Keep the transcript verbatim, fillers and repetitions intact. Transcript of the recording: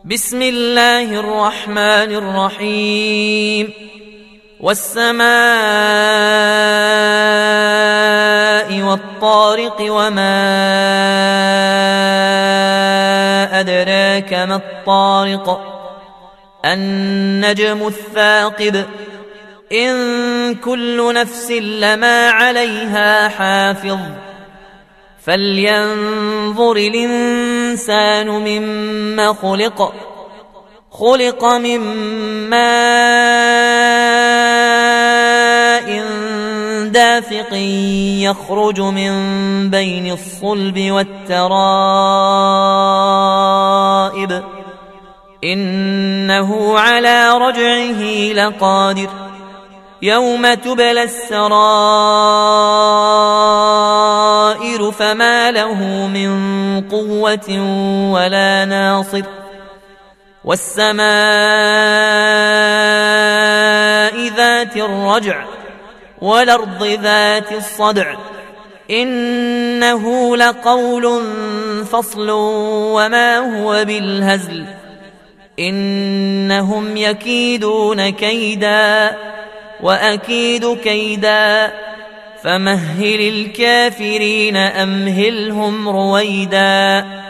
بسم الله الرحمن الرحيم والسماء والطارق وما أدراك ما الطارق النجم الثاقب إن كل نفس لما عليها حافظ فلينظر الإنسان مما خلق خلق من ماء دافق يخرج من بين الصلب والترائب إنه على رجعه لقادر يوم تبلى السرائر فما له من قوة ولا ناصر والسماء ذات الرجع والأرض ذات الصدع إنه لقول فصل وما هو بالهزل إنهم يكيدون كيدا وأكيد كيدا فمهل الكافرين أمهلهم رويدا.